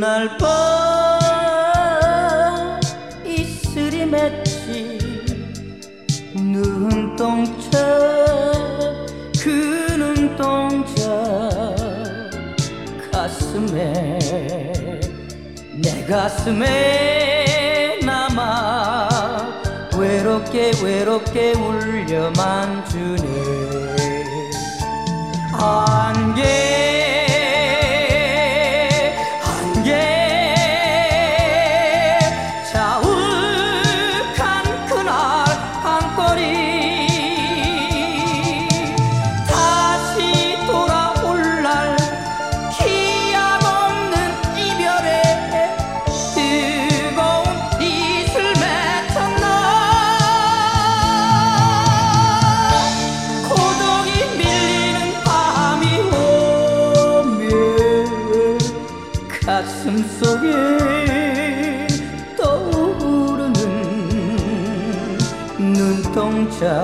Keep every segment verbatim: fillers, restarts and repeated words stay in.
그날 밤 이슬이 맺힌 눈동자, 그 눈동자 가슴에, 내 가슴에 남아 외롭게 외롭게 울려만 주네. 안개 가슴 속에 떠오르는 눈동자,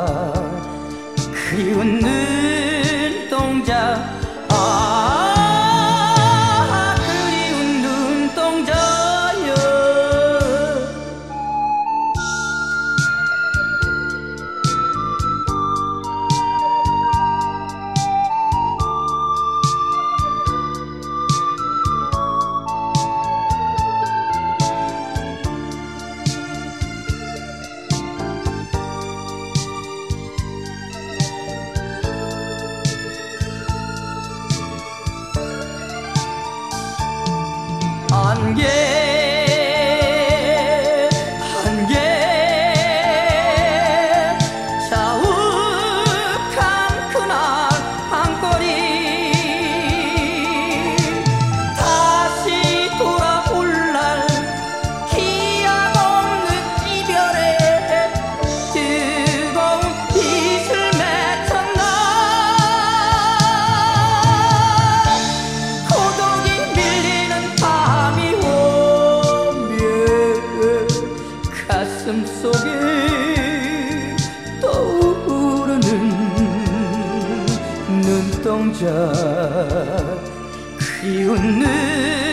그리운 눈동자, 아 그리운 눈동자여. 안개 안개 자욱한 그날 밤거리, 다시 돌아올 날 기약 없는 이별에 뜨거운 빛을 맺었나. 고독이 밀리는 밤이 가슴 속에 떠오르는 눈동자, 그리운 눈